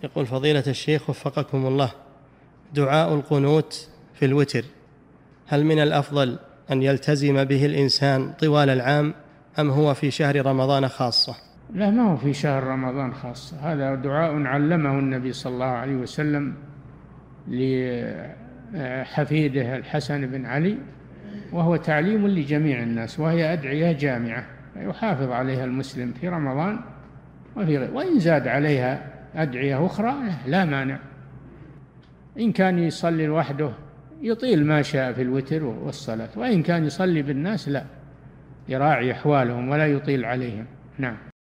يقول فضيلة الشيخ وفقكم الله، دعاء القنوت في الوتر هل من الأفضل أن يلتزم به الإنسان طوال العام أم هو في شهر رمضان خاصة؟ لا، ما هو في شهر رمضان خاصة، هذا دعاء علمه النبي صلى الله عليه وسلم لحفيده الحسن بن علي، وهو تعليم لجميع الناس، وهي أدعية جامعة يحافظ عليها المسلم في رمضان وفي غيره، وإن زاد عليها أدعية أخرى لا مانع. إن كان يصلي لوحده يطيل ما شاء في الوتر والصلاة، وإن كان يصلي بالناس لا، يراعي أحوالهم ولا يطيل عليهم. نعم.